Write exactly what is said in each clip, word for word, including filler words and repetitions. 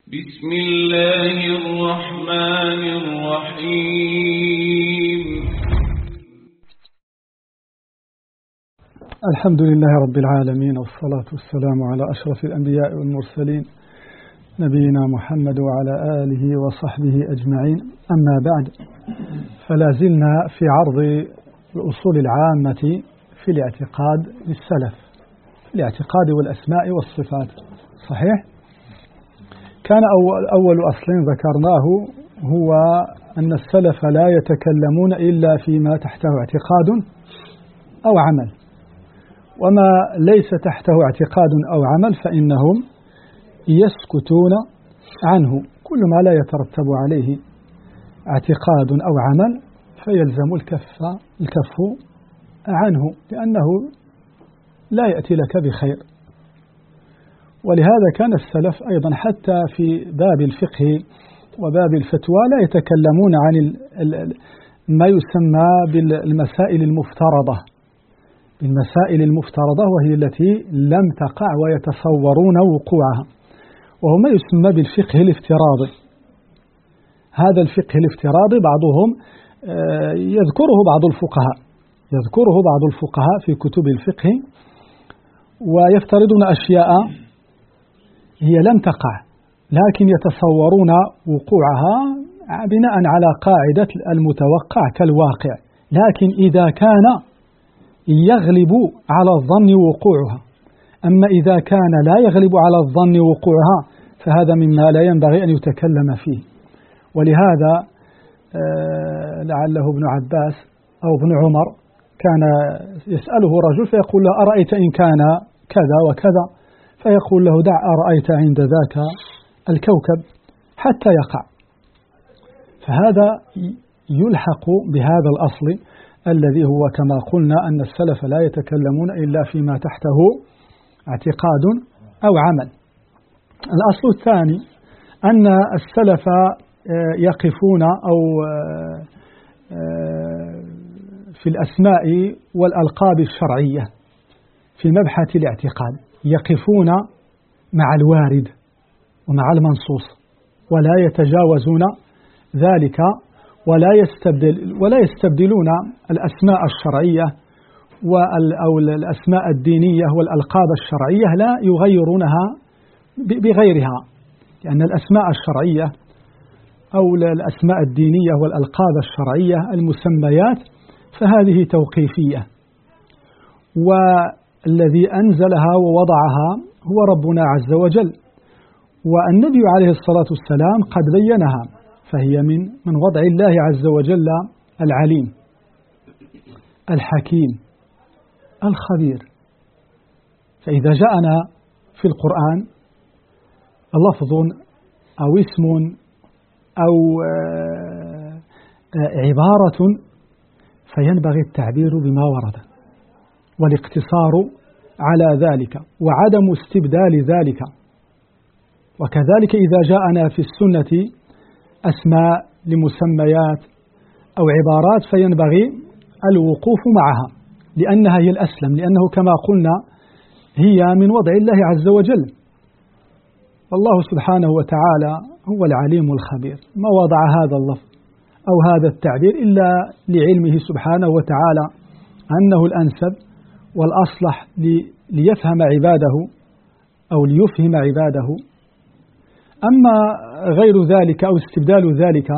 بسم الله الرحمن الرحيم. الحمد لله رب العالمين، والصلاة والسلام على أشرف الأنبياء والمرسلين نبينا محمد وعلى آله وصحبه أجمعين. أما بعد، فلا زلنا في عرض الأصول العامة في الاعتقاد للسلف، في الاعتقاد والأسماء والصفات. صحيح؟ كان أول, أول أصل ذكرناه هو أن السلف لا يتكلمون إلا فيما تحته اعتقاد أو عمل، وما ليس تحته اعتقاد أو عمل فإنهم يسكتون عنه. كل ما لا يترتب عليه اعتقاد أو عمل فيلزم الكف الكف عنه، لأنه لا يأتي لك بخير. ولهذا كان السلف أيضا حتى في باب الفقه وباب الفتوى لا يتكلمون عن ما يسمى بالمسائل المفترضة، بالمسائل المفترضة وهي التي لم تقع ويتصورون وقوعها، وهو ما يسمى بالفقه الافتراضي. هذا الفقه الافتراضي بعضهم يذكره بعض الفقهاء يذكره بعض الفقهاء في كتب الفقه، ويفترضون أشياء هي لم تقع لكن يتصورون وقوعها بناء على قاعدة المتوقع كالواقع، لكن إذا كان يغلب على الظن وقوعها. أما إذا كان لا يغلب على الظن وقوعها فهذا مما لا ينبغي أن يتكلم فيه. ولهذا لعله ابن عباس أو ابن عمر كان يسأله رجل فيقول له: أرأيت إن كان كذا وكذا؟ فيقول له: دع أرأيت عند ذاك الكوكب حتى يقع. فهذا يلحق بهذا الأصل الذي هو كما قلنا أن السلف لا يتكلمون إلا فيما تحته اعتقاد أو عمل. الأصل الثاني أن السلف يقفون أو في الأسماء والألقاب الشرعية في مبحث الاعتقاد يقفون مع الوارد ومع المنصوص، ولا يتجاوزون ذلك، ولا يستبدل ولا يستبدلون الأسماء الشرعية أو الأسماء الدينية والألقاب الشرعية، لا يغيرونها بغيرها، لأن الأسماء الشرعية أو الأسماء الدينية والألقاب الشرعية المسميات فهذه توقيفية، والذي أنزلها ووضعها هو ربنا عز وجل، والنبي عليه الصلاة والسلام قد بينها، فهي من من وضع الله عز وجل العليم الحكيم الخبير. فإذا جاءنا في القرآن لفظ أو اسم أو عبارة فينبغي التعبير بما ورد والاقتصار على ذلك وعدم استبدال ذلك. وكذلك إذا جاءنا في السنة أسماء لمسميات أو عبارات فينبغي الوقوف معها، لأنها هي الأسلم، لأنه كما قلنا هي من وضع الله عز وجل. والله سبحانه وتعالى هو العليم الخبير، ما وضع هذا اللفظ أو هذا التعبير إلا لعلمه سبحانه وتعالى أنه الأنسب والأصلح ليفهم عباده أو ليفهم عباده. أما غير ذلك أو استبدال ذلك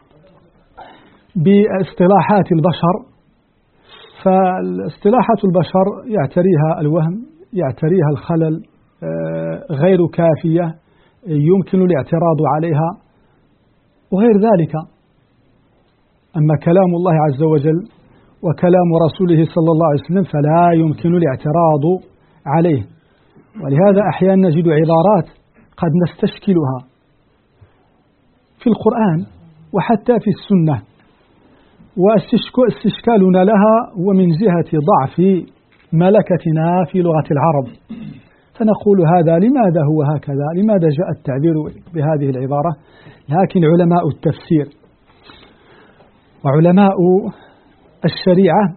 باصطلاحات البشر، فاصطلاحات البشر يعتريها الوهم، يعتريها الخلل، غير كافية، يمكن الاعتراض عليها وغير ذلك. أما كلام الله عز وجل وكلام رسوله صلى الله عليه وسلم فلا يمكن الاعتراض عليه. ولهذا أحيانا نجد عبارات قد نستشكلها في القرآن وحتى في السنة، واستشكالنا لها هو من جهة ضعف ملكتنا في لغة العرب، فنقول هذا لماذا هو هكذا، لماذا جاء التعبير بهذه العبارة. لكن علماء التفسير وعلماء الشريعة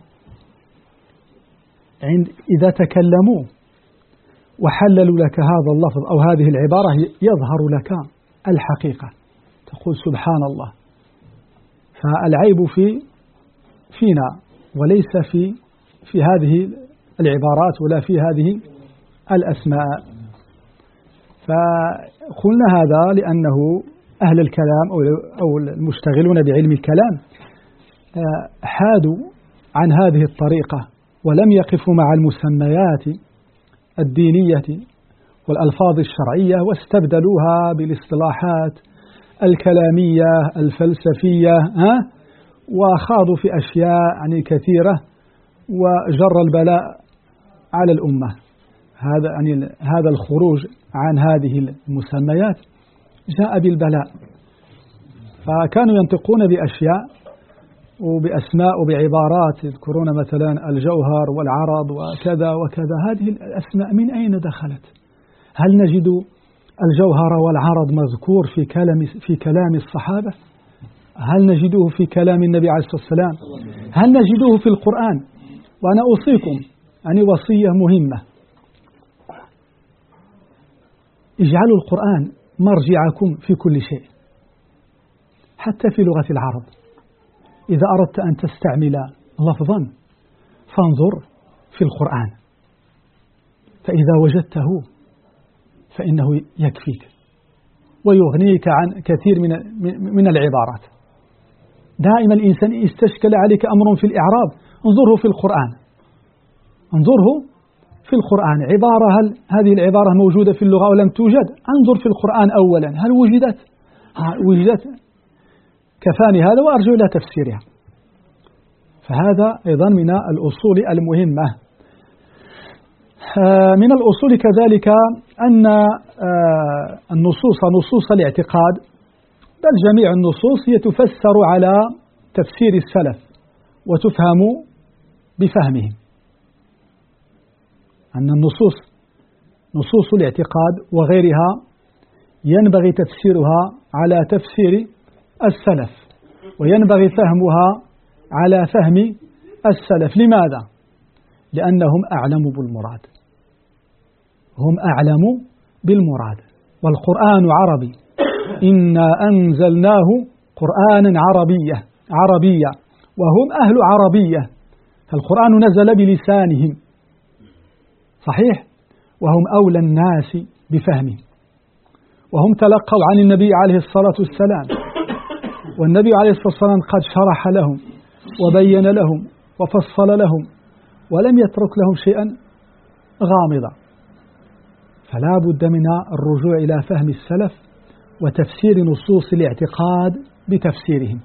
عند إذا تكلموا وحللوا لك هذا اللفظ أو هذه العبارة يظهر لك الحقيقة، تقول سبحان الله. فالعيب في فينا وليس في في هذه العبارات ولا في هذه الأسماء. فقلنا هذا لأنه أهل الكلام أو المشتغلون بعلم الكلام حادوا عن هذه الطريقة ولم يقفوا مع المسميات الدينية والألفاظ الشرعية، واستبدلوها بالاصطلاحات الكلامية الفلسفية، ها؟ وخاضوا في أشياء يعني كثيرة وجر البلاء على الأمة. هذا يعني هذا الخروج عن هذه المسميات جاء بالبلاء. فكانوا ينطقون بأشياء وبأسماء وبعبارات، يذكرون مثلا الجوهر والعرض وكذا وكذا. هذه الأسماء من أين دخلت؟ هل نجد الجوهر والعرض مذكور في كلام في كلام الصحابة؟ هل نجده في كلام النبي عليه الصلاة والسلام؟ هل نجده في القرآن؟ وأنا أوصيكم يعني وصية مهمة: اجعلوا القرآن مرجعكم في كل شيء، حتى في لغة العرب. إذا أردت أن تستعمل لفظا فانظر في القرآن، فإذا وجدته فإنه يكفيك ويغنيك عن كثير من من العبارات. دائما الإنسان استشكل عليك أمر في الإعراب، انظره في القرآن، انظره في القرآن. عبارة هل هذه العبارة موجودة في اللغة أو لم توجد؟ انظر في القرآن أولا، هل وجدت؟ وجدت كفاني هذا وأرجو إلى تفسيرها. فهذا أيضا من الأصول المهمة. من الأصول كذلك أن النصوص نصوص الاعتقاد، بل جميع النصوص هي تفسر على تفسير السلف وتفهم بفهمهم. أن النصوص نصوص الاعتقاد وغيرها ينبغي تفسيرها على تفسير السلف، وينبغي فهمها على فهم السلف. لماذا؟ لأنهم أعلم بالمراد، هم أعلم بالمراد. والقرآن عربي، إنا أنزلناه قرآنا عربية عربية وهم أهل عربية، فالقرآن نزل بلسانهم صحيح، وهم أولى الناس بفهمه، وهم تلقوا عن النبي عليه الصلاة والسلام، والنبي عليه الصلاة والسلام قد شرح لهم وبين لهم وفصل لهم ولم يترك لهم شيئا غامضا. فلا بد من الرجوع إلى فهم السلف وتفسير نصوص الاعتقاد بتفسيرهم.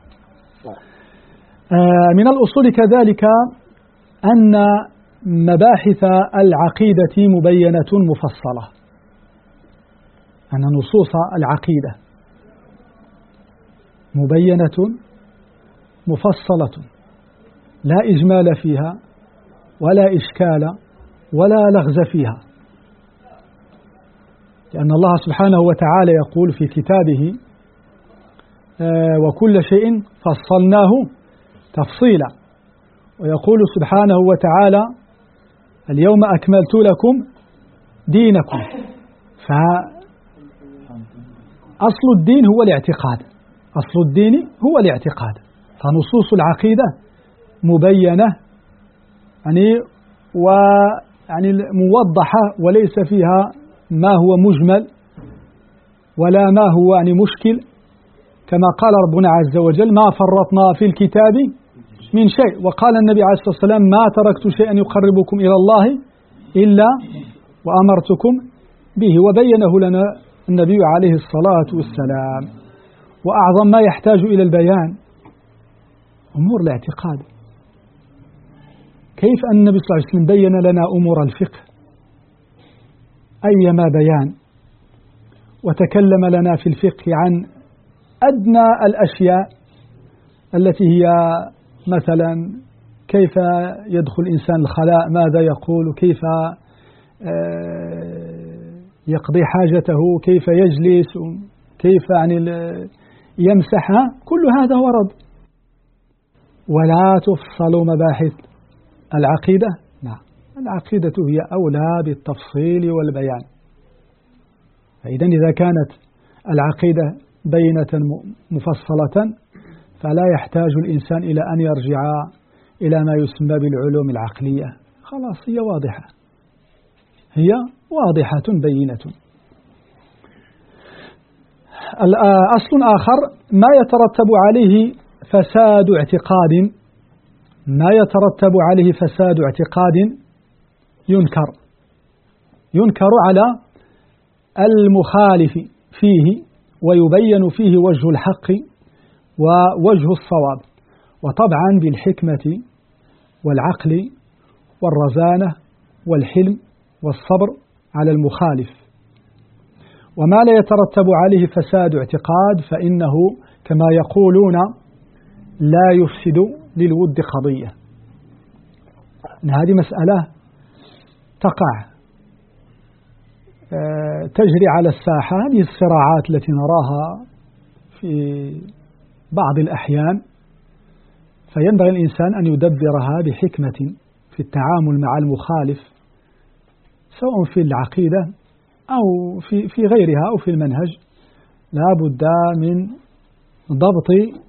من الأصول كذلك أن مباحث العقيدة مبينة مفصلة، أن نصوص العقيدة مبينة مفصلة، لا إجمال فيها ولا إشكال ولا لغز فيها، لأن الله سبحانه وتعالى يقول في كتابه: آه وكل شيء فصلناه تفصيلا. ويقول سبحانه وتعالى: اليوم أكملت لكم دينكم. فأصل الدين هو الاعتقاد، أصل الدين هو الاعتقاد. فنصوص العقيدة مبينة يعني ويعني موضحة، وليس فيها ما هو مجمل ولا ما هو يعني مشكل، كما قال ربنا عز وجل: ما فرطنا في الكتاب من شيء. وقال النبي عليه الصلاة والسلام: ما تركت شيئا يقربكم إلى الله إلا وأمرتكم به. وبينه لنا النبي عليه الصلاة والسلام. وأعظم ما يحتاج إلى البيان أمور الاعتقاد. كيف أن النبي صلى الله عليه وسلم بين لنا أمور الفقه أيما بيان، وتكلم لنا في الفقه عن أدنى الأشياء التي هي مثلا كيف يدخل الإنسان الخلاء، ماذا يقول، كيف يقضي حاجته، كيف يجلس، كيف يعني يمسحها، كل هذا ورد. ولا تفصل مباحث العقيدة، نعم، العقيدة هي أولى بالتفصيل والبيان. فإذا إذا كانت العقيدة بينة مفصلة، فلا يحتاج الإنسان إلى أن يرجع إلى ما يسمى بالعلوم العقلية، خلاص هي واضحة، هي واضحة بينة. أصل آخر ما يترتب عليه فساد اعتقاد، ما يترتب عليه فساد اعتقاد ينكر ينكر على المخالف فيه، ويبين فيه وجه الحق ووجه الصواب، وطبعا بالحكمة والعقل والرزانة والحلم والصبر على المخالف. وما لا يترتب عليه فساد اعتقاد فإنه كما يقولون لا يفسد للود قضية. هذه مسألة تقع تجري على الساحة، هذه الصراعات التي نراها في بعض الأحيان، فينبغي الإنسان أن يدبرها بحكمة في التعامل مع المخالف، سواء في العقيدة أو في في غيرها أو في المنهج. لا بد من ضبط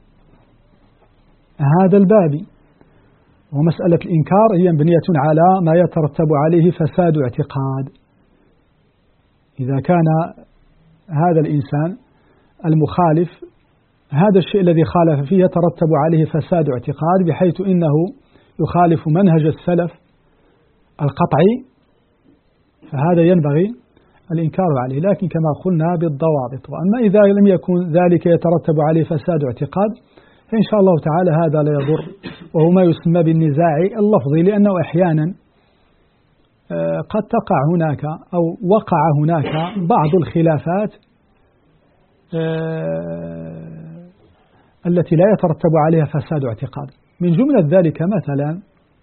هذا الباب. ومسألة الإنكار هي مبنية على ما يترتب عليه فساد اعتقاد. إذا كان هذا الإنسان المخالف هذا الشيء الذي خالف فيه يترتب عليه فساد اعتقاد، بحيث إنه يخالف منهج السلف القطعي، فهذا ينبغي الإنكار عليه، لكن كما قلنا بالضوابط. وأما إذا لم يكن ذلك يترتب عليه فساد اعتقاد فإن شاء الله تعالى هذا لا يضر، وهو ما يسمى بالنزاع اللفظي، لأنه أحيانا قد تقع هناك أو وقع هناك بعض الخلافات التي لا يترتب عليها فساد اعتقاد. من جملة ذلك مثلا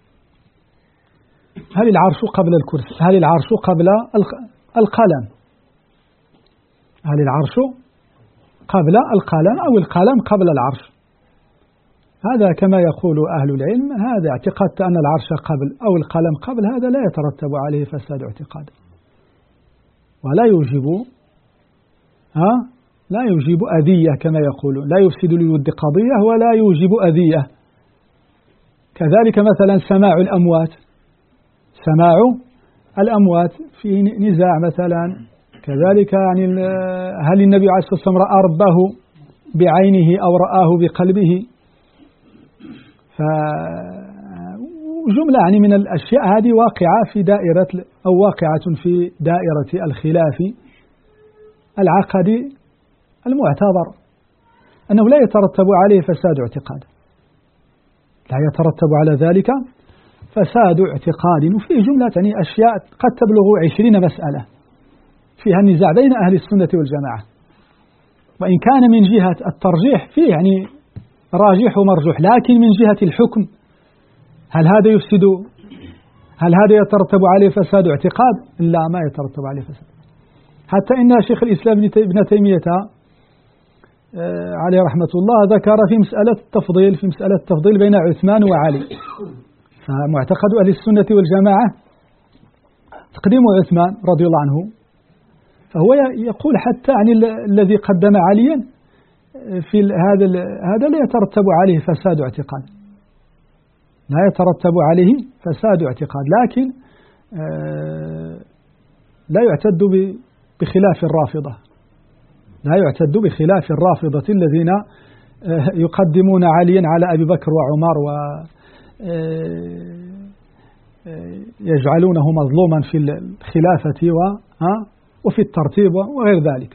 هل العرش قبل الكرسي، هل العرش قبل القلم، هل العرش قبل القلم أو القلم قبل العرش؟ هذا كما يقول أهل العلم، هذا اعتقدت أن العرش قبل أو القلم قبل، هذا لا يترتب عليه فساد اعتقاد، ولا يوجب ها لا يوجب أذية كما يقولون، لا يفسد للود قضية ولا يوجب أذية. كذلك مثلا سماع الأموات، سماع الأموات في نزاع مثلا، كذلك يعني هل النبي عليه الصلاة والسلام رأى ربه بعينه أو رآه بقلبه؟ فجملة يعني من الأشياء هذه واقعة في دائرة أو واقعة في دائرة الخلاف العقدي المعتبر، أنه لا يترتب عليه فساد اعتقاد، لا يترتب على ذلك فساد اعتقاد. وفيه جملة يعني أشياء قد تبلغ عشرين مسألة فيها النزاع بين أهل السنة والجماعة، وإن كان من جهة الترجيح فيه يعني راجح ومرجوح، لكن من جهة الحكم هل هذا يفسد، هل هذا يترتب عليه فساد اعتقاد؟ لا، ما يترتب عليه فساد. حتى إن شيخ الإسلام ابن تيمية عليه رحمة الله ذكر في مسألة التفضيل في مسألة التفضيل بين عثمان وعلي، فمعتقد أهل السنة والجماعة تقديم عثمان رضي الله عنه، فهو يقول حتى عن الذي قدم عليا في هذا هذا لا يترتب عليه فساد اعتقاد، لا يترتب عليه فساد اعتقاد، لكن لا يعتد بخلاف الرافضة، لا يعتد بخلاف الرافضة الذين يقدمون عليا على أبي بكر وعمر ويجعلونه مظلوما في الخلافة وفي الترتيب وغير ذلك.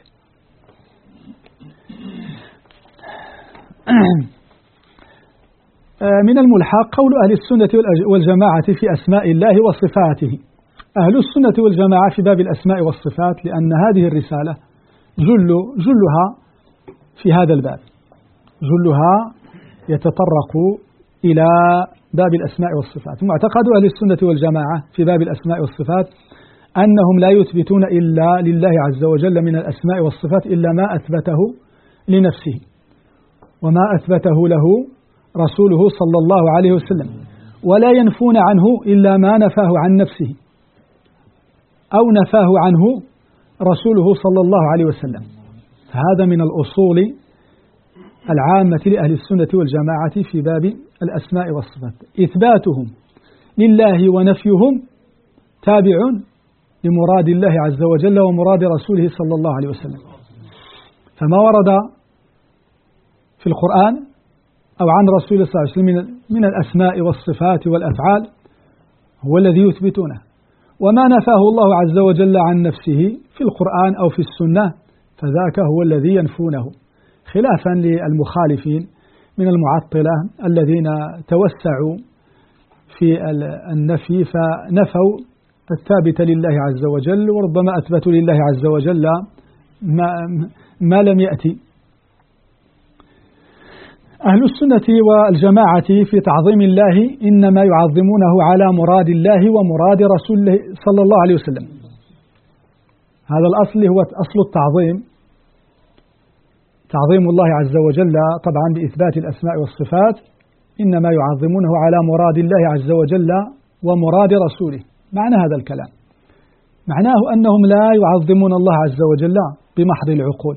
من الملحق قول أهل السنة والجماعة في أسماء الله وصفاته. أهل السنة والجماعة في باب الأسماء والصفات، لأن هذه الرسالة جل جلها في هذا الباب، جلها يتطرق إلى باب الأسماء والصفات. معتقد أهل السنة والجماعة في باب الأسماء والصفات أنهم لا يثبتون إلا لله عز وجل من الأسماء والصفات إلا ما أثبته لنفسه وما أثبته له رسوله صلى الله عليه وسلم، ولا ينفون عنه إلا ما نفاه عن نفسه أو نفاه عنه رسوله صلى الله عليه وسلم. فهذا من الأصول العامة لأهل السنة والجماعة في باب الأسماء والصفات، إثباتهم لله ونفيهم تابع لمراد الله عز وجل ومراد رسوله صلى الله عليه وسلم. فما ورد في القرآن أو عن رسول صلى الله عليه وسلم من الأسماء والصفات والأفعال هو الذي يثبتونه، وما نفاه الله عز وجل عن نفسه في القرآن أو في السنة فذاك هو الذي ينفونه، خلافا للمخالفين من المعطلة الذين توسعوا في النفي فنفوا الثابت لله عز وجل، وربما أثبتوا لله عز وجل ما, ما لم يأتي. أهل السنة والجماعة في تعظيم الله إنما يعظمونه على مراد الله ومراد رسوله صلى الله عليه وسلم. هذا الأصل هو أصل التعظيم، تعظيم الله عز وجل طبعا بإثبات الأسماء والصفات، إنما يعظمونه على مراد الله عز وجل ومراد رسوله. معنى هذا الكلام معناه أنهم لا يعظمون الله عز وجل بمحض العقول،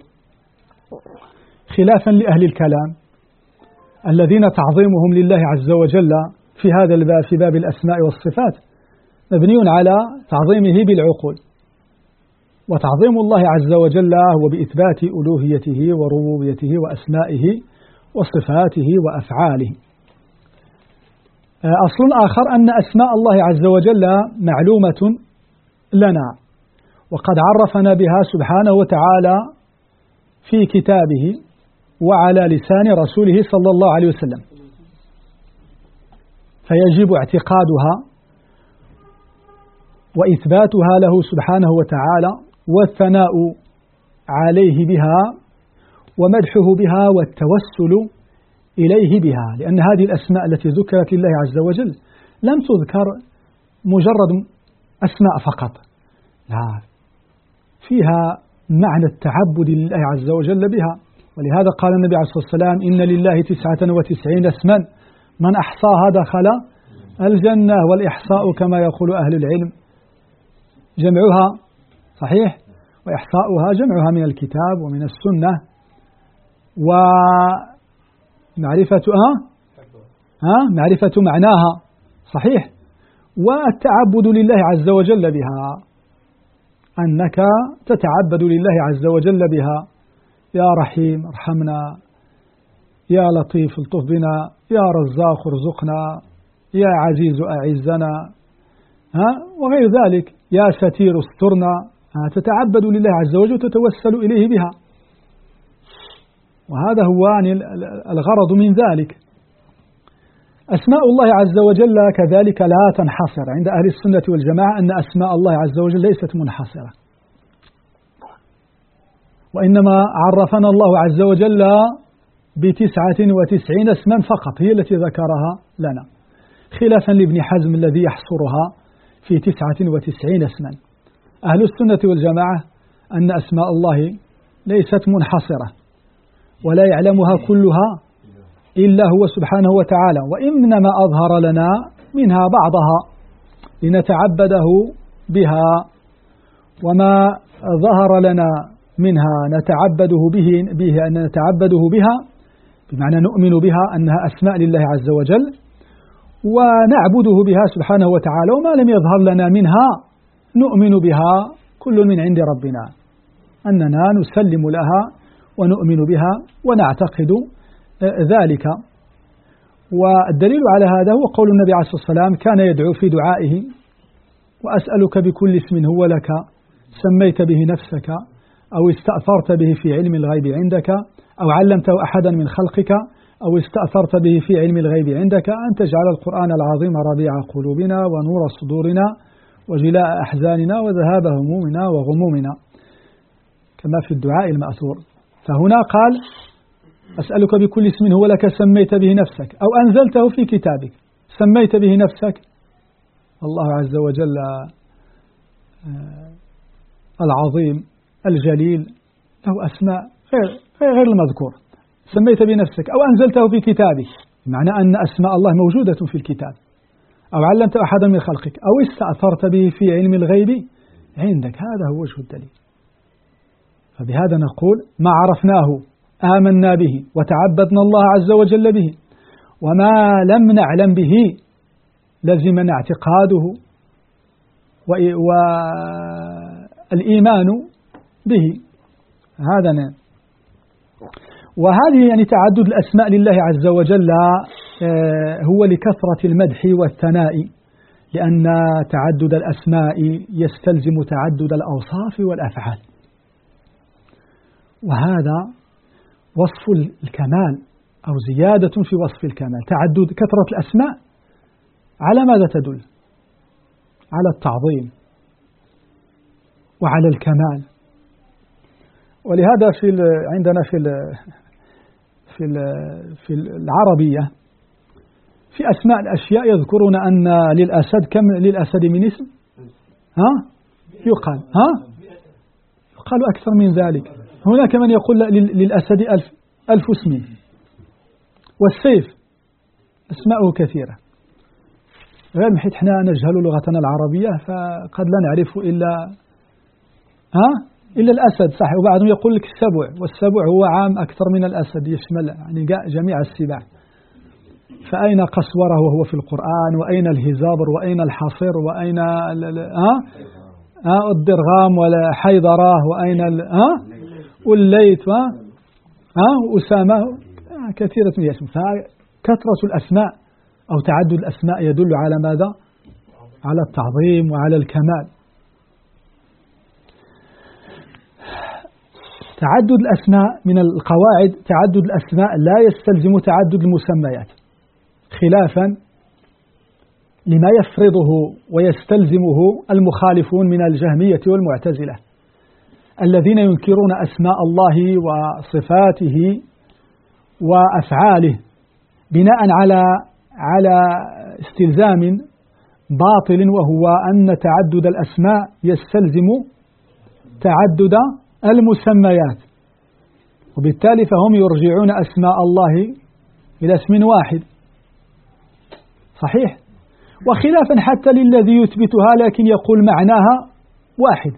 خلافا لأهل الكلام الذين تعظيمهم لله عز وجل في هذا الباب في باب الأسماء والصفات مبني على تعظيمه بالعقول، وتعظيم الله عز وجل هو بإثبات ألوهيته وربوبيته وأسمائه وصفاته وأفعاله. أصل آخر أن أسماء الله عز وجل معلومة لنا، وقد عرفنا بها سبحانه وتعالى في كتابه وعلى لسان رسوله صلى الله عليه وسلم، فيجب اعتقادها وإثباتها له سبحانه وتعالى والثناء عليه بها ومدحه بها والتوسل إليه بها، لأن هذه الأسماء التي ذكرت لله عز وجل لم تذكر مجرد أسماء فقط، لا، فيها معنى التعبد لله عز وجل بها. ولهذا قال النبي عليه الصلاة والسلام إن لله تسعة وتسعين اسما من أحصاها دخل الجنة، والإحصاء كما يقول أهل العلم جمعها صحيح، وإحصاؤها جمعها من الكتاب ومن السنة ومعرفة آه ها معرفة معناها صحيح، والتعبد لله عز وجل بها، أنك تتعبد لله عز وجل بها، يا رحيم ارحمنا، يا لطيف الطف بنا، يا رزاق ارزقنا، يا عزيز أعزنا، ها وغير ذلك، يا ستير استرنا، تتعبد لله عز وجل وتتوسل إليه بها، وهذا هو يعني الغرض من ذلك. أسماء الله عز وجل كذلك لا تنحصر عند أهل السنة والجماعة، أن أسماء الله عز وجل ليست منحصرة، وإنما عرفنا الله عز وجل بتسعة وتسعين اسما فقط هي التي ذكرها لنا، خلافا لابن حزم الذي يحصرها في تسعة وتسعين اسما. أهل السنة والجماعة أن أسماء الله ليست منحصرة ولا يعلمها كلها إلا هو سبحانه وتعالى، وإنما أظهر لنا منها بعضها لنتعبده بها، وما ظهر لنا منها نتعبده به, به أن نتعبده بها بمعنى نؤمن بها أنها أسماء لله عز وجل ونعبده بها سبحانه وتعالى، وما لم يظهر لنا منها نؤمن بها كل من عند ربنا، أننا نسلم لها ونؤمن بها ونعتقد ذلك. والدليل على هذا هو قول النبي عليه الصلاة والسلام كان يدعو في دعائه وأسألك بكل اسم هو لك سميت به نفسك أو استأثرت به في علم الغيب عندك أو علمته أحدا من خلقك أو استأثرت به في علم الغيب عندك أن تجعل القرآن العظيم ربيع قلوبنا ونور صدورنا وجلاء أحزاننا وذهاب همومنا وغمومنا، كما في الدعاء المأثور. فهنا قال أسألك بكل اسم هو لك سميت به نفسك أو أنزلته في كتابك، سميت به نفسك، الله عز وجل العظيم الجليل له أسماء غير غير المذكور، سميت بنفسك أو أنزلته في كتابك، معنى أن أسماء الله موجودة في الكتاب، أو علمت أحدا من خلقك أو استأثرت به في علم الغيب عندك، هذا هو وجه الدليل. فبهذا نقول ما عرفناه آمنا به وتعبدنا الله عز وجل به، وما لم نعلم به لزمنا اعتقاده والإيمان به. هذا نعم. وهذه يعني تعدد الأسماء لله عز وجل هو لكثرة المدح والثناء، لأن تعدد الأسماء يستلزم تعدد الأوصاف والأفعال، وهذا وصف الكمال أو زيادة في وصف الكمال. تعدد كثرة الأسماء على ماذا تدل؟ على التعظيم وعلى الكمال. ولهذا في عندنا في في في العربية في أسماء الأشياء يذكرون أن للأسد كم للأسد من اسم؟ ها؟ يقال ها؟ يقال أكثر من ذلك. هناك من يقول للأسد ألف ألف اسم. والسيف أسماءه كثيرة، غير حيث احنا نجهل لغتنا العربية فقد لا نعرف إلا ها إلا الأسد صح. وبعضهم يقول لك السبع، والسبع هو عام أكثر من الأسد، يشمل يعني جميع السباع. فأين قسوره وهو في القرآن، وأين الهزابر، وأين الحصير، وأين ها ها الدرغام ولا حيدرة، وأين ها والليث ها ها أسامة، كثيرة من الاسم. فكثرة الأسماء أو تعدد الأسماء يدل على ماذا؟ على التعظيم وعلى الكمال. تعدد الأسماء من القواعد، تعدد الأسماء لا يستلزم تعدد المسميات، خلافا لما يفرضه ويستلزمه المخالفون من الجهمية والمعتزلة الذين ينكرون أسماء الله وصفاته وأفعاله بناء على على استلزام باطل، وهو أن تعدد الأسماء يستلزم تعدد المسميات، وبالتالي فهم يرجعون أسماء الله إلى اسم واحد. صحيح. وخلافا حتى للذي يثبتها لكن يقول معناها واحد.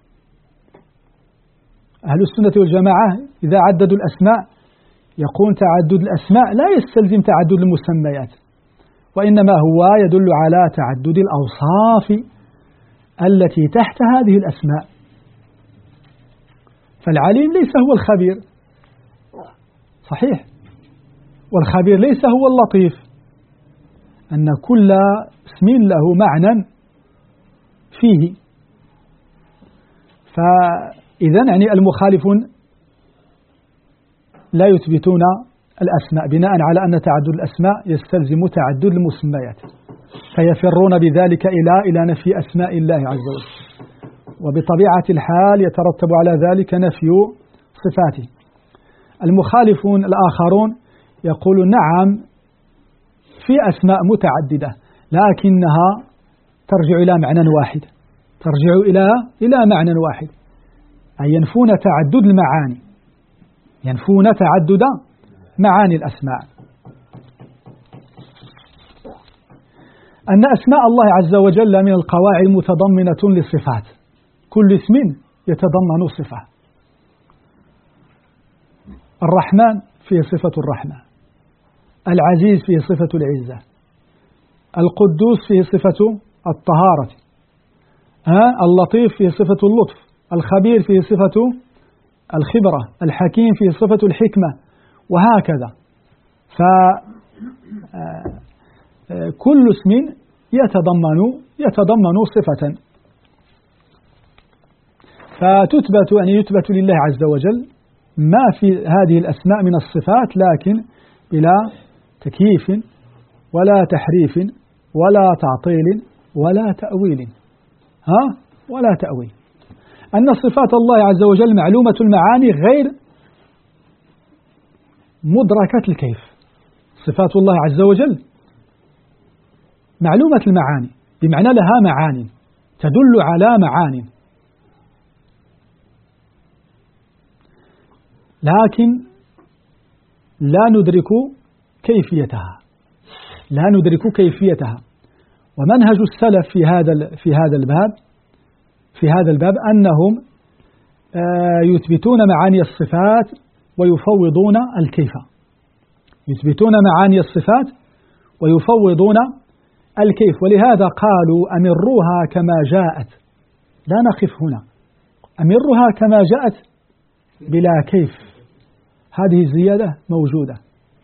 أهل السنة والجماعة إذا عددوا الأسماء يقول تعدد الأسماء لا يستلزم تعدد المسميات، وإنما هو يدل على تعدد الأوصاف التي تحت هذه الأسماء. فالعليم ليس هو الخبير، صحيح، والخبير ليس هو اللطيف، أن كل اسم له معنى فيه. فإذا يعني المخالفون لا يثبتون الأسماء بناء على أن تعدد الأسماء يستلزم تعدد المسميات، فيفرون بذلك إلى إلى نفي أسماء الله عز وجل، وبطبيعة الحال يترتب على ذلك نفي صفاته. المخالفون الآخرون يقولون نعم في أسماء متعددة لكنها ترجع إلى معنى واحد، ترجع إلى إلى معنى واحد، أي ينفون تعدد المعاني، ينفون تعدد معاني الأسماء. أن أسماء الله عز وجل من القواعد متضمنة للصفات، كل اسم يتضمن صفة. الرحمن فيه صفة الرحمة، العزيز فيه صفة العزة، القدوس فيه صفة الطهارة، اللطيف فيه صفة اللطف، الخبير فيه صفة الخبرة، الحكيم فيه صفة الحكمة، وهكذا. فكل اسم يتضمن يتضمن صفة، فتثبت يعني يثبت لله عز وجل ما في هذه الأسماء من الصفات، لكن بلا تكييف ولا تحريف ولا تعطيل ولا تأويل، ها ولا تأويل. أن صفات الله عز وجل معلومة المعاني غير مدركة الكيف. صفات الله عز وجل معلومة المعاني، بمعنى لها معاني تدل على معاني، لكن لا ندرك كيفيتها، لا ندرك كيفيتها. ومنهج السلف في هذا في هذا الباب في هذا الباب أنهم يثبتون معاني الصفات ويفوضون الكيف، يثبتون معاني الصفات ويفوضون الكيف. ولهذا قالوا أمروها كما جاءت، لا نقف هنا، أمرها كما جاءت بلا كيف، هذه الزيادة موجودة.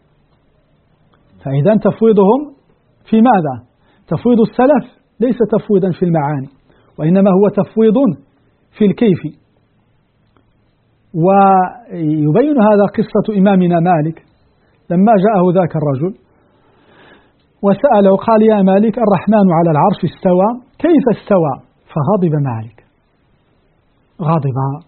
فإذا تفويضهم في ماذا؟ تفويض السلف ليس تفويضا في المعاني، وإنما هو تفويض في الكيف. ويبين هذا قصة إمامنا مالك لما جاءه ذاك الرجل وسأله قال يا مالك الرحمن على العرش استوى كيف استوى؟ فغضب مالك، غضب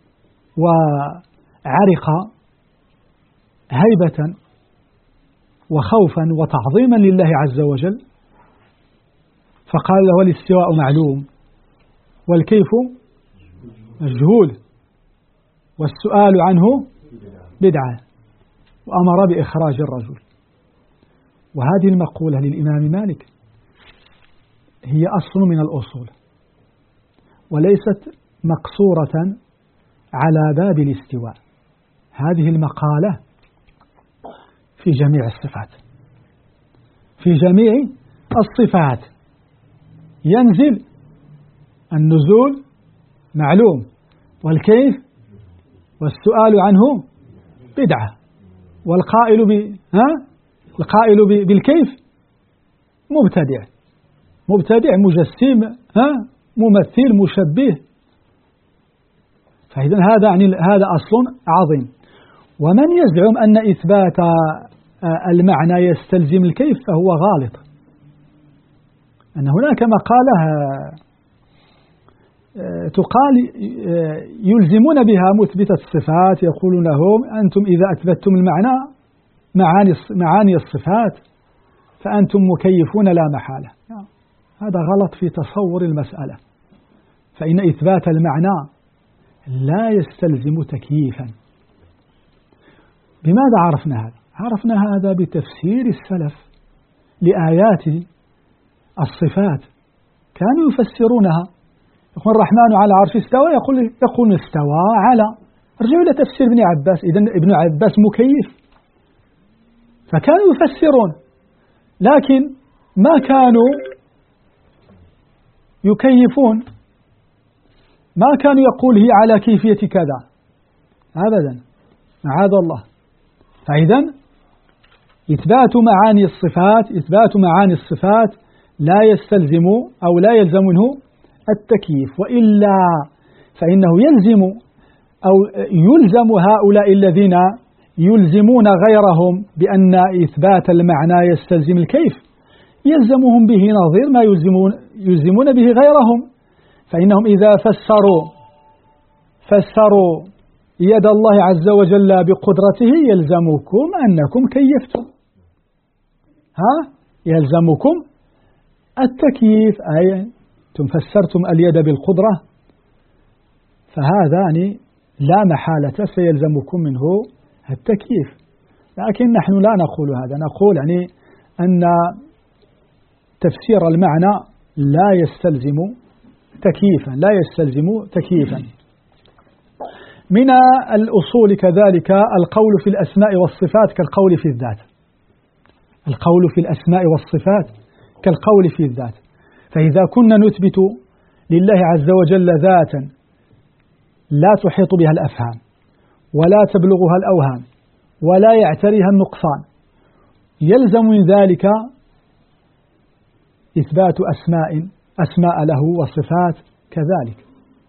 وعرق هيبة وخوفا وتعظيما لله عز وجل، فقال له الاستواء معلوم والكيف مجهول والسؤال عنه بدعة، وأمر بإخراج الرجل. وهذه المقولة للإمام مالك هي أصل من الأصول، وليست مقصورة على باب الاستواء، هذه المقالة في جميع الصفات، في جميع الصفات ينزل النزول معلوم والكيف والسؤال عنه بدعة، والقائل ب ها القائل ب... بالكيف مبتدع، مبتدع مجسم ها ممثل مشبه. فإذا هذا يعني هذا أصل عظيم. ومن يزعم أن إثبات المعنى يستلزم الكيف فهو غالط، أن هناك مقالة تقال يلزمون بها مثبتة الصفات، يقولون لهم أنتم إذا أثبتتم المعنى معاني معاني الصفات فأنتم مكيفون لا محالة. هذا غلط في تصور المسألة، فإن إثبات المعنى لا يستلزم تكييفا. بماذا عرفنا هذا؟ عرفنا هذا بتفسير السلف لآيات الصفات، كانوا يفسرونها، يقول الرحمن على عرش استوى، يقول يقول استوى على. ارجعوا إلى تفسير ابن عباس، إذن ابن عباس مكيف، فكانوا يفسرون، لكن ما كانوا يكيفون، ما كانوا يقول هي على كيفية كذا أبدا، معاذ الله. فإذا إثبات معاني الصفات إثبات معاني الصفات لا يستلزم أو لا يلزم منه التكييف، وإلا فإنه يلزم أو يلزم هؤلاء الذين يلزمون غيرهم بأن إثبات المعنى يستلزم الكيف، يلزمهم به نظير ما يلزمون, يلزمون به غيرهم. فإنهم إذا فسروا فسروا يد الله عز وجل بقدرته يلزمكم أنكم كيفتم، ها يلزمكم التكييف، أي أنتم فسرتم اليد بالقدرة، فهذا يعني لا محالة سيلزمكم منه التكييف. لكن نحن لا نقول هذا، نقول يعني أن تفسير المعنى لا يستلزم تكييفا، لا يستلزم تكييفا. من الأصول كذلك القول في الأسماء والصفات كالقول في الذات، القول في الأسماء والصفات كالقول في الذات. فإذا كنا نثبت لله عز وجل ذاتا لا تحيط بها الأفهام ولا تبلغها الأوهام ولا يعتريها النقصان، يلزم من ذلك إثبات أسماء أسماء له وصفات كذلك،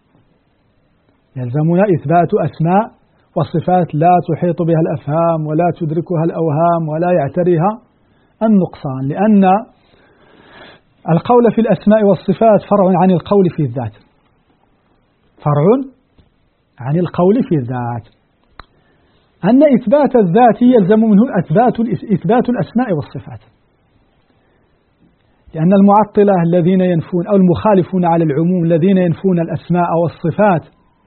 يلزمنا إثبات أسماء وصفات لا تحيط بها الأفهام ولا تدركها الأوهام ولا يعتريها النقصان، لأن القول في الأسماء والصفات فرع عن القول في الذات، فرع عن القول في الذات. أن إثبات الذات يلزم منه إثبات إثبات الأسماء والصفات، لأن المعطلة الذين ينفون أو المخالفون على العموم الذين ينفون الأسماء والصفات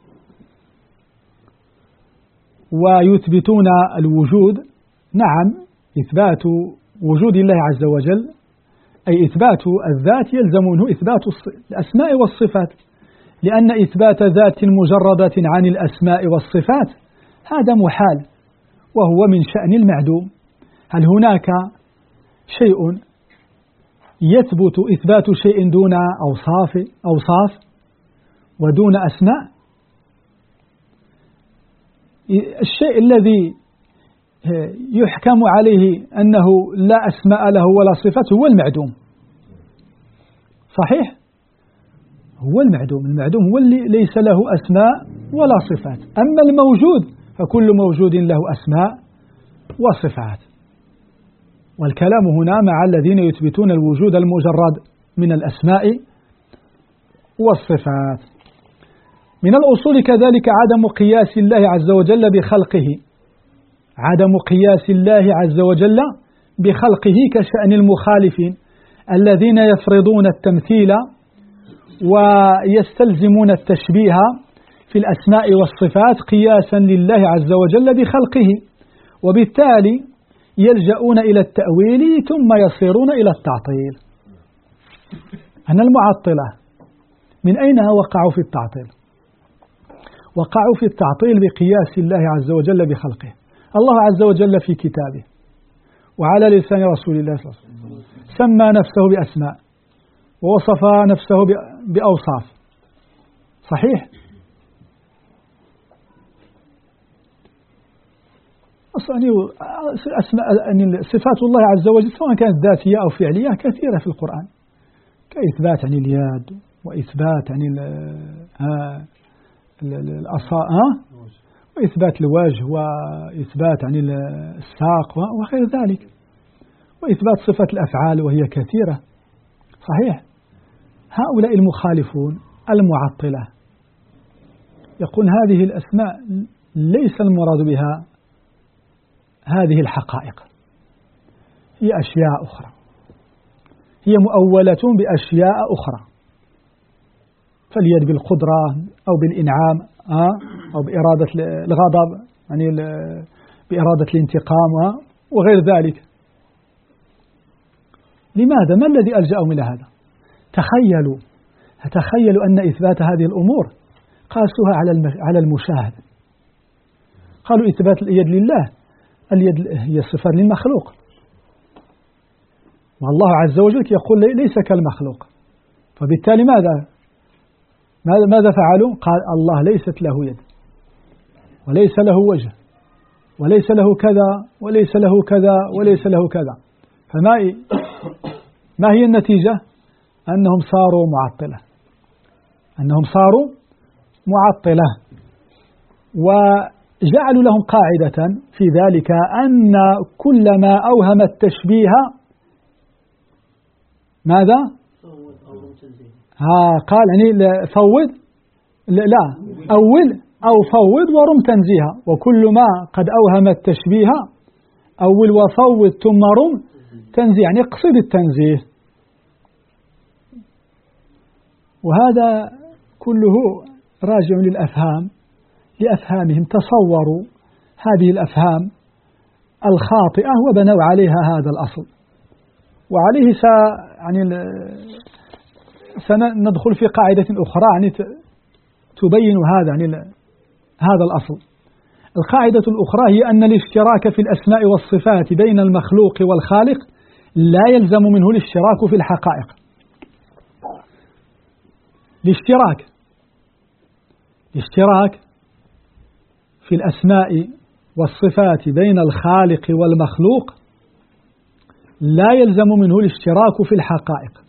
ويثبتون الوجود، نعم إثبات وجود الله عز وجل أي إثبات الذات يلزم منه إثبات الأسماء والصفات، لأن إثبات ذات مجردة عن الأسماء والصفات هذا محال، وهو من شأن المعدوم. هل هناك شيء يثبت إثبات شيء دون أوصاف أوصاف ودون أسماء؟ الشيء الذي يحكم عليه أنه لا أسماء له ولا صفات هو المعدوم، صحيح؟ هو المعدوم. المعدوم هو اللي ليس له أسماء ولا صفات. أما الموجود فكل موجود له أسماء وصفات. والكلام هنا مع الذين يثبتون الوجود المجرد من الأسماء والصفات. من الأصول كذلك عدم قياس الله عز وجل بخلقه، عدم قياس الله عز وجل بخلقه كشأن المخالفين الذين يفرضون التمثيل ويستلزمون التشبيه في الأسماء والصفات قياسا لله عز وجل بخلقه، وبالتالي يلجؤون إلى التأويل ثم يصيرون إلى التعطيل. أن المعطلة من أين وقعوا في التعطيل؟ وقعوا في التعطيل بقياس الله عز وجل بخلقه. الله عز وجل في كتابه وعلى لسان رسول الله صلى الله عليه وسلم سمى نفسه بأسماء ووصف نفسه بأوصاف، صحيح؟ أسماء صفات الله عز وجل سواء كانت ذاتية أو فعلية كثيرة في القرآن، كإثبات عن اليد وإثبات عن الأصاء وإثبات الوجه وإثبات عن الساق وغير ذلك، وإثبات صفة الأفعال وهي كثيرة، صحيح؟ هؤلاء المخالفون المعطلة يقول هذه الأسماء ليس المراد بها هذه الحقائق، هي أشياء أخرى، هي مؤولة بأشياء أخرى، فاليد بالقدرة أو بالإنعام أو بإرادة الغضب، يعني بإرادة الانتقام وغير ذلك. لماذا؟ ما الذي ألجأهم إلى هذا؟ تخيلوا تخيلوا أن إثبات هذه الأمور قاسوها على على المشاهد. قالوا إثبات اليد لله، اليد هي صفة للمخلوق، والله عز وجل يقول ليس كالمخلوق، فبالتالي ماذا ماذا فعلوا؟ قال الله ليست له يد وليس له وجه وليس له كذا وليس له كذا وليس له كذا. فما ما هي النتيجة؟ أنهم صاروا معطلة، أنهم صاروا معطلة وجعلوا لهم قاعدة في ذلك أن كل ما أوهم التشبيه ماذا؟ ها قال يعني فوض لا أول أو فوض ورم تنزيها، وكل ما قد أوهم التشبيه أول وفوض ثم رم تنزيه، يعني اقصد التنزيه. وهذا كله راجع للأفهام لأفهامهم، تصوروا هذه الأفهام الخاطئة وبنوا عليها هذا الأصل، وعليه س يعني سندخل في قاعدة أخرى يعني تبين هذا يعني هذا الأصل. القاعدة الأخرى هي أن الاشتراك في الأسماء والصفات بين المخلوق والخالق لا يلزم منه الاشتراك في الحقائق. الاشتراك الاشتراك في الأسماء والصفات بين الخالق والمخلوق لا يلزم منه الاشتراك في الحقائق.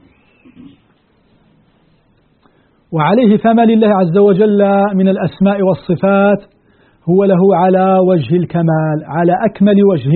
وعليه فما لله عز وجل من الأسماء والصفات هو له على وجه الكمال، على أكمل وجه،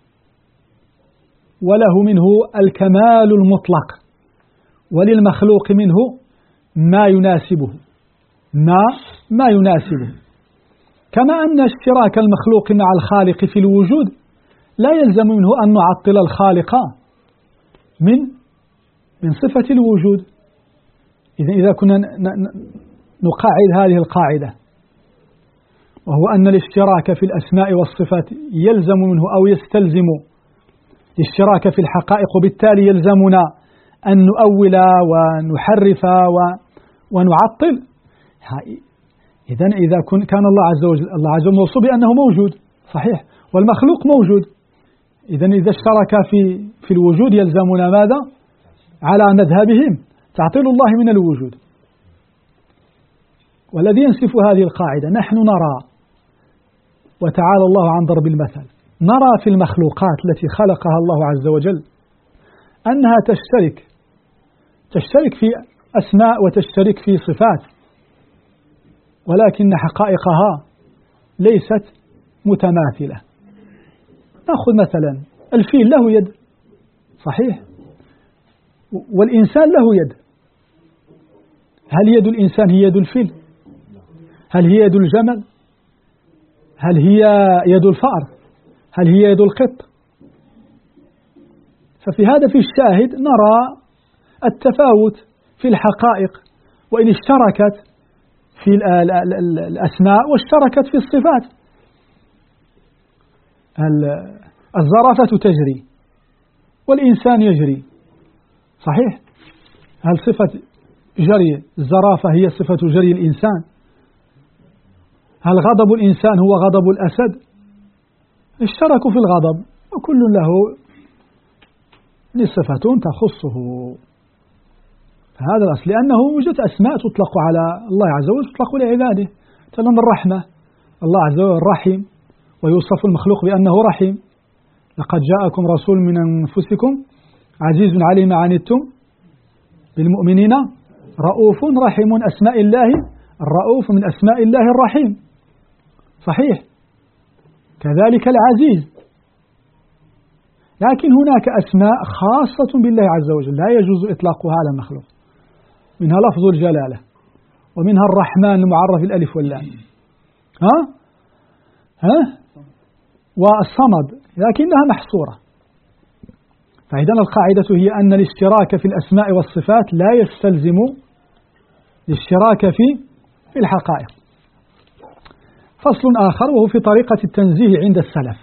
وله منه الكمال المطلق، وللمخلوق منه ما يناسبه ما ما يناسبه. كما أن اشتراك المخلوق مع الخالق في الوجود لا يلزم منه أن نعطل الخالق من من صفة الوجود. إذا إذا كنا نقاعد هذه القاعدة، وهو أن الاشتراك في الأسماء والصفات يلزم منه أو يستلزم الاشتراك في الحقائق، وبالتالي يلزمنا أن نؤول ونحرف ونعطل، إذن إذا كان الله عز وجل الله عز وجل موصوف بأنه موجود صحيح، والمخلوق موجود، إذن إذا اشترك في في الوجود يلزمنا ماذا؟ على مذهبهم تعطيل الله من الوجود. والذي ينسف هذه القاعدة نحن نرى، وتعالى الله عن ضرب المثل، نرى في المخلوقات التي خلقها الله عز وجل أنها تشترك تشترك في أسماء وتشترك في صفات، ولكن حقائقها ليست متماثلة. نأخذ مثلا الفيل له يد صحيح، والإنسان له يد. هل يد الإنسان هي يد الفيل؟ هل هي يد الجمل؟ هل هي يد الفأر؟ هل هي يد القط؟ ففي هذا في الشاهد نرى التفاوت في الحقائق، وإن اشتركت في الأسماء واشتركت في الصفات. الزرافة تجري والإنسان يجري صحيح، هل صفة جري الزرافة هي صفة جري الإنسان؟ هل غضب الإنسان هو غضب الأسد؟ اشتركوا في الغضب، وكل له صفة تخصه. هذا الأصل، لأنه وجدت أسماء تطلق على الله عز وجل تطلق لعباده. مثلا الرحمة، الله عز وجل رحيم، ويوصف المخلوق بأنه رحيم. لقد جاءكم رسول من أنفسكم عزيز عليه ما عنتم بالمؤمنين رؤوف رحيم. أسماء الله الرؤوف من أسماء الله الرحيم صحيح. كذلك العزيز. لكن هناك أسماء خاصة بالله عز وجل لا يجوز إطلاقها على المخلوق، منها لفظ الجلالة، ومنها الرحمن المعرف الألف واللام، ها ها والصمد، لكنها محصورة. فإذا القاعدة هي أن الاشتراك في الأسماء والصفات لا يستلزم الاشتراك في في الحقائق. فصل آخر وهو في طريقة التنزيه عند السلف،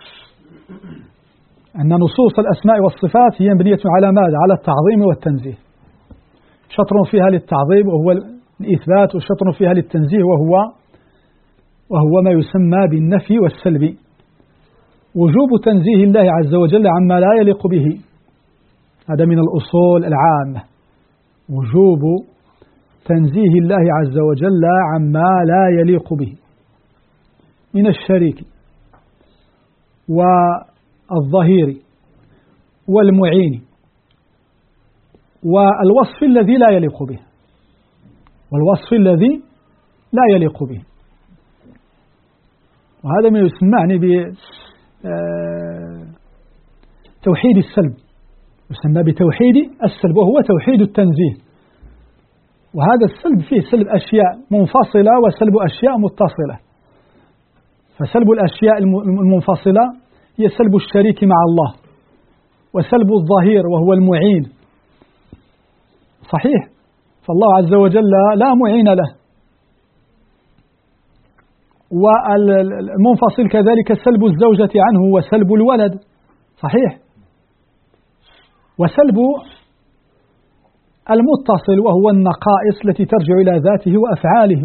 أن نصوص الأسماء والصفات هي مبنية على ماذا؟ على التعظيم والتنزيه. شطر فيها للتعظيم وهو الإثبات، وشطر فيها للتنزيه وهو وهو ما يسمى بالنفي والسلب. وجوب تنزيه الله عز وجل عما لا يليق به، هذا من الأصول العامة. وجوب تنزيه الله عز وجل عما لا يليق به من الشريك والظهير والمعين والوصف الذي لا يليق به والوصف الذي لا يليق به. وهذا ما يسمعني بتوحيد السلب، يسمى بتوحيد السلب، وهو توحيد التنزيه. وهذا السلب فيه سلب أشياء منفصلة وسلب أشياء متصلة. فسلب الأشياء المنفصلة هي سلب الشريك مع الله، وسلب الظهير وهو المعين صحيح. فالله عز وجل لا معين له. والمنفصل كذلك سلب الزوجة عنه وسلب الولد صحيح. وسلب المتصل وهو النقائص التي ترجع إلى ذاته وأفعاله،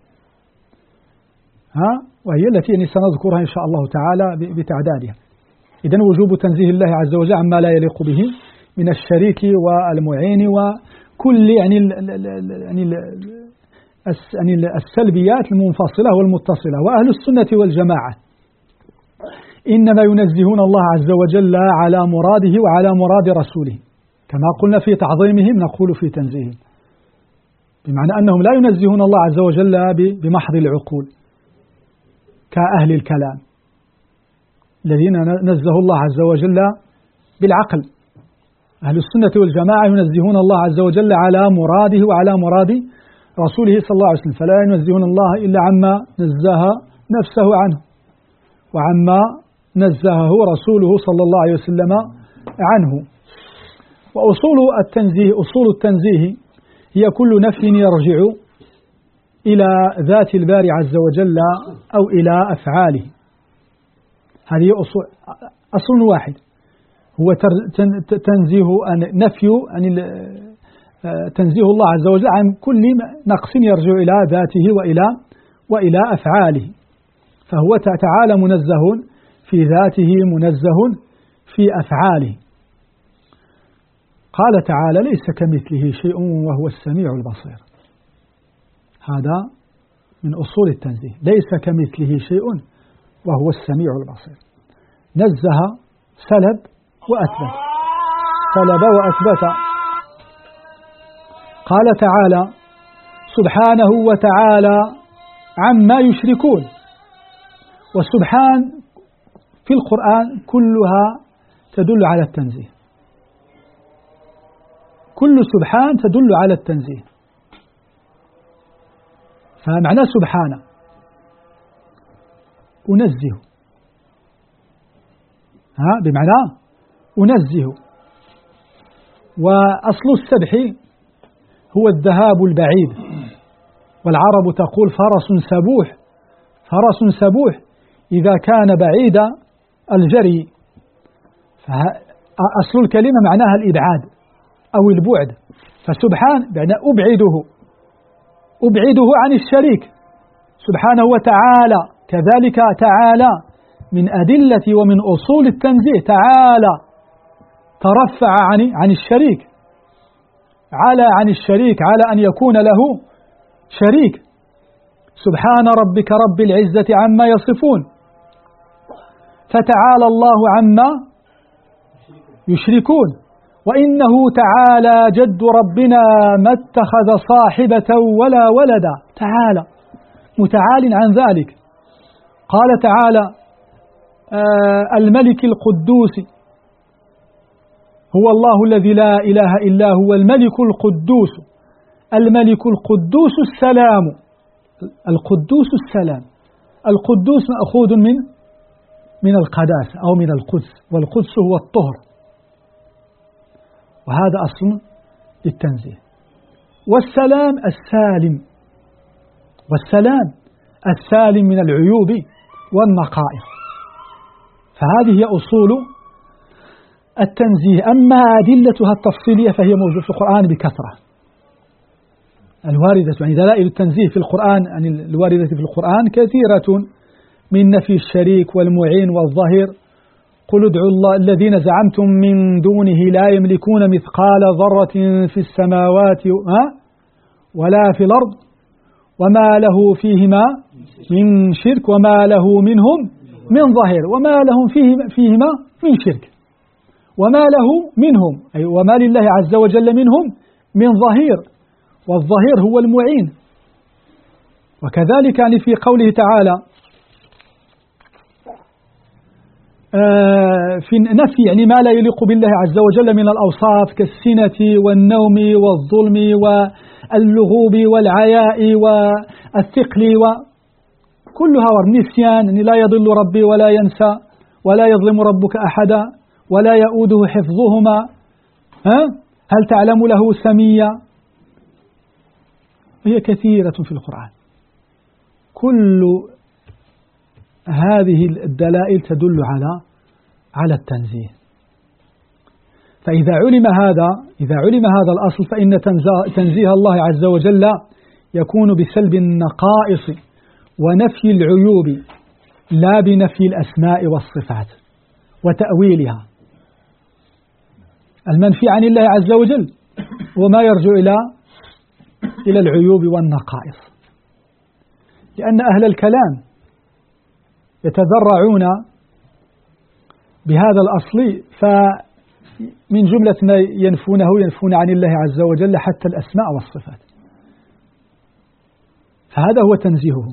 ها وهي التي يعني سنذكرها إن شاء الله تعالى بتعدادها. إذن وجوب تنزيه الله عز وجل عما لا يليق به من الشريك والمعين وكل يعني يعني يعني السلبيات المنفصلة والمتصلة. وأهل السنة والجماعة إنما ينزهون الله عز وجل على مراده وعلى مراد رسوله، كما قلنا في تعظيمهم نقول في تنزيههم، بمعنى أنهم لا ينزهون الله عز وجل بمحض العقول كأهل الكلام الذين نزهوا الله عز وجل بالعقل. أهل السنة والجماعة ينزهون الله عز وجل على مراده وعلى مراد رسوله صلى الله عليه وسلم، فلا ينزهون الله إلا عما نزه نفسه عنه وعما نزهه رسوله صلى الله عليه وسلم عنه. وأصول التنزيه أصول التنزيه هي كل نفي يرجع إلى ذات الباري عز وجل أو إلى أفعاله. هذه أصول أصل واحد هو تنزيه نفي عن تنزيه الله عز وجل عن كل نقص يرجع إلى ذاته وإلى وإلى أفعاله، فهو تعالى منزه في ذاته منزه في أفعاله. قال تعالى: ليس كمثله شيء وهو السميع البصير. هذا من أصول التنزيه، ليس كمثله شيء وهو السميع البصير. نزه سلب وأثبت، سلب وأثبت. قال تعالى سبحانه وتعالى عما يشركون. والسبحان في القرآن كلها تدل على التنزيه، كل سبحان تدل على التنزيه. فمعنى سبحانه أنزه، ها بمعنى أنزه. وأصل السبح هو الذهاب البعيد، والعرب تقول فرس سبوح، فرس سبوح إذا كان بعيد الجري. فأصل الكلمة معناها الإبعاد أو البعد، فسبحان بمعنى أبعده، أبعده عن الشريك سبحانه وتعالى. كذلك تعالى من أدلة ومن أصول التنزيه، تعالى ترفع عن عن الشريك، على عن الشريك، على أن يكون له شريك. سبحان ربك رب العزة عما يصفون، فتعالى الله عما يشركون. وإنه تعالى جد ربنا ما اتخذ صاحبة ولا ولدا، تعالى متعال عن ذلك. قال تعالى آه الملك القدوس، هو الله الذي لا إله إلا هو الملك القدوس، الملك القدوس السلام، القدوس السلام. القدوس مأخوذ من من القداسة أو من القدس، والقدس هو الطهر، وهذا أصل للتنزيه. والسلام السالم، والسلام السالم من العيوب والنقائص. فهذه هي أصول التنزيه. أما أدلتها التفصيلية فهي موجودة في القرآن بكثرة، الواردة يعني دلائل التنزيه في القرآن، يعني الواردة في القرآن كثيرة، من نفي الشريك والمعين والظهير. قل ادعوا الله الذين زعمتم من دونه لا يملكون مثقال ذرة في السماوات ولا في الأرض وما له فيهما من شرك وما له منهم من ظهير، وما لهم فيه فيهما من شرك، وما له منهم أي وما لله عز وجل منهم من ظهير، والظهير هو المعين. وكذلك يعني في قوله تعالى في نفي يعني ما لا يليق بالله عز وجل من الأوصاف كالسنة والنوم والظلم واللغوب والعياء والثقل وكلها، والنسيان يعني لا يضل ربي ولا ينسى ولا يظلم ربك أحدا ولا يؤوده حفظهما، ها هل تعلم له سميا. هي كثيرة في القرآن. كل هذه الدلائل تدل على على التنزيه. فإذا علم هذا إذا علم هذا الأصل فإن تنزيه الله عز وجل يكون بسلب النقائص ونفي العيوب، لا بنفي الأسماء والصفات وتأويلها. المنفي عن الله عز وجل وما يرجع إلى إلى العيوب والنقائص، لأن أهل الكلام يتذرعون بهذا الأصل، فمن جملة ما ينفونه ينفون عن الله عز وجل حتى الأسماء والصفات، فهذا هو تنزيههم.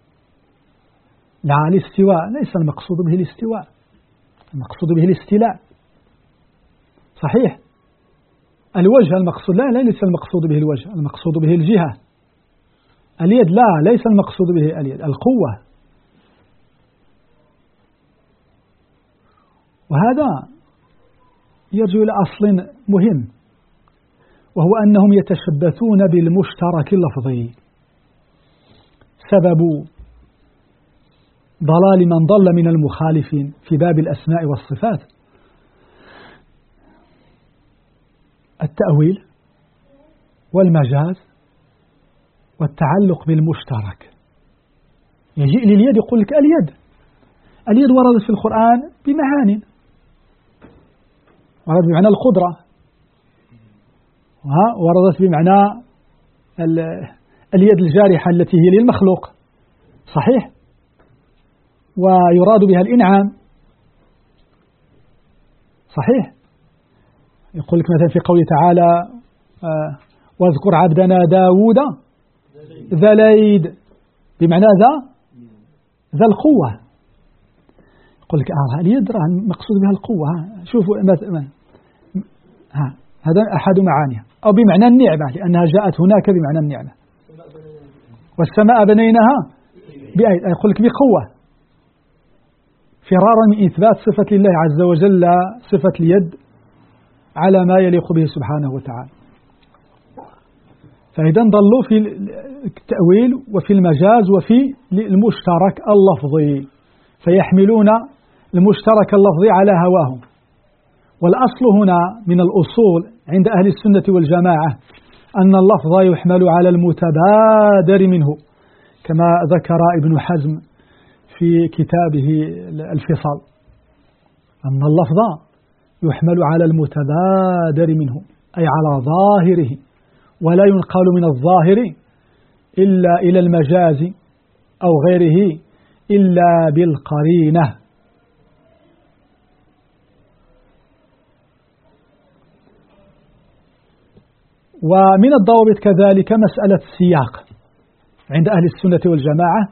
لا الاستواء ليس المقصود به الاستواء، المقصود به الاستيلاء. صحيح الوجه المقصود، لا ليس المقصود به الوجه، المقصود به الجهة. اليد لا ليس المقصود به اليد، القوة. وهذا يرجع إلى أصل مهم، وهو أنهم يتشبثون بالمشترك اللفظي. سبب ضلال من ضل من المخالفين في باب الأسماء والصفات التأويل والمجاز والتعلق بالمشترك. يجيء لليد يقول لك اليد اليد وردت في القرآن بمعاني، وردت بمعنى القدرة، وردت بمعنى اليد الجارحة التي هي للمخلوق، صحيح، ويراد بها الإنعام، صحيح. يقول لك مثلا في قوله تعالى آه واذكر عبدنا داود ذا اليد، بمعنى ذا ذا القوة. يقول لك آه اليد مقصود بها القوة. شوفوا مثلا ها هذا أحد معانيها، أو بمعنى النعمة لأنها جاءت هناك بمعنى النعمة. والسماء بنيناها بأيد، يقول لك بقوة، فرارا من إثبات صفة لله عز وجل صفة اليد على ما يليق به سبحانه وتعالى. فإذا ضلوا في التأويل وفي المجاز وفي المشترك اللفظي، فيحملون المشترك اللفظي على هواهم. والأصل هنا من الأصول عند أهل السنة والجماعة أن اللفظ يحمل على المتبادر منه، كما ذكر ابن حزم في كتابه الفصال، أن اللفظ يحمل على المتبادر منه أي على ظاهره، ولا ينقل من الظاهر إلا إلى المجاز أو غيره إلا بالقرينة. ومن الضوابط كذلك مسألة السياق عند أهل السنة والجماعة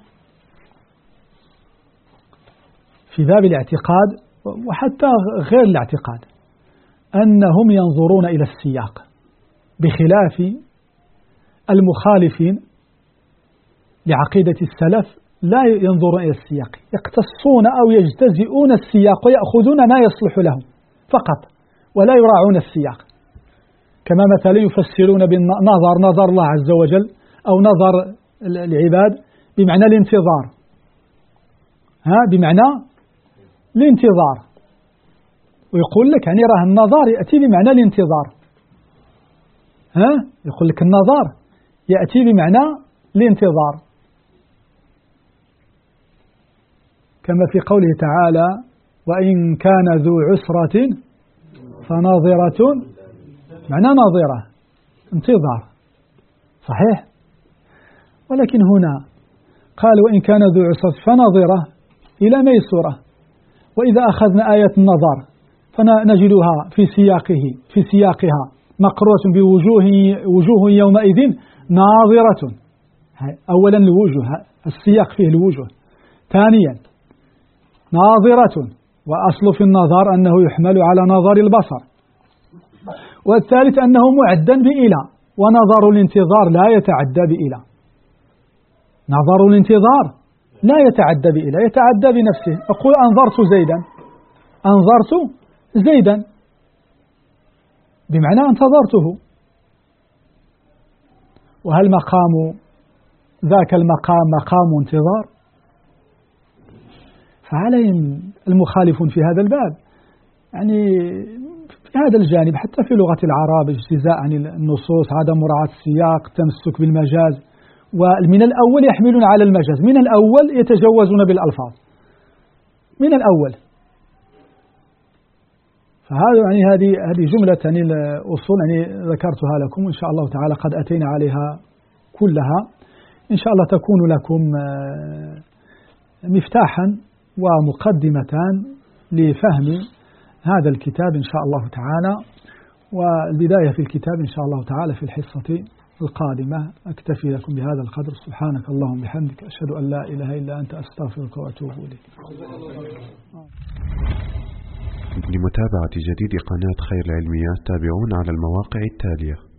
في باب الاعتقاد وحتى غير الاعتقاد، أنهم ينظرون إلى السياق بخلاف المخالفين لعقيدة السلف، لا ينظرون إلى السياق، يقتصون أو يجتزئون السياق ويأخذون ما يصلح لهم فقط ولا يراعون السياق، كما مثلا يفسرون بالنظر نظر الله عز وجل أو نظر العباد بمعنى الانتظار، ها بمعنى الانتظار، ويقول لك يعني راه النظر يأتي بمعنى الانتظار، ها يقول لك النظر يأتي بمعنى الانتظار، كما في قوله تعالى وإن كان ذو عسرة فناظرة، معنى ناظرة انتظار، صحيح. ولكن هنا قال وإن كان ذو عسرة فناظرة إلى ميسورة، وإذا أخذنا آية النظر فنجدها في سياقه في سياقها مقرورة بوجوه وجوه يومئذ ناظرة. أولا الوجوه، السياق فيه الوجوه. ثانيا ناظرة، وأصل في النظر أنه يحمل على نظر البصر. والثالث أنه معدا بإلى، ونظر الانتظار لا يتعدى بإلى، نظر الانتظار لا يتعدى بإلى، يتعدى بنفسه. أقول أنظرت زيدا، أنظرت زيدا بمعنى انتظرته. وهل مقام ذاك المقام مقام انتظار؟ فعليهم المخالفون في هذا الباب يعني في هذا الجانب حتى في لغة العرب اجتزاء عن النصوص، عدم مراعاة السياق، تمسك بالمجاز، ومن الأول يحملون على المجاز، من الأول يتجوزون بالألفاظ من الأول. فهذا يعني هذه هذه جملة يعني الأصول يعني ذكرتها لكم، وإن شاء الله تعالى قد أتينا عليها كلها، إن شاء الله تكون لكم مفتاحا ومقدمة لفهم هذا الكتاب إن شاء الله تعالى، والبداية في الكتاب إن شاء الله تعالى في الحصة القادمة. أكتفي لكم بهذا القدر، سبحانك اللهم بحمدك، أشهد أن لا إله إلا أنت، أستغفرك وأتوب إليك. لمتابعة جديد قناة خير العلميات تابعونا على المواقع التالية.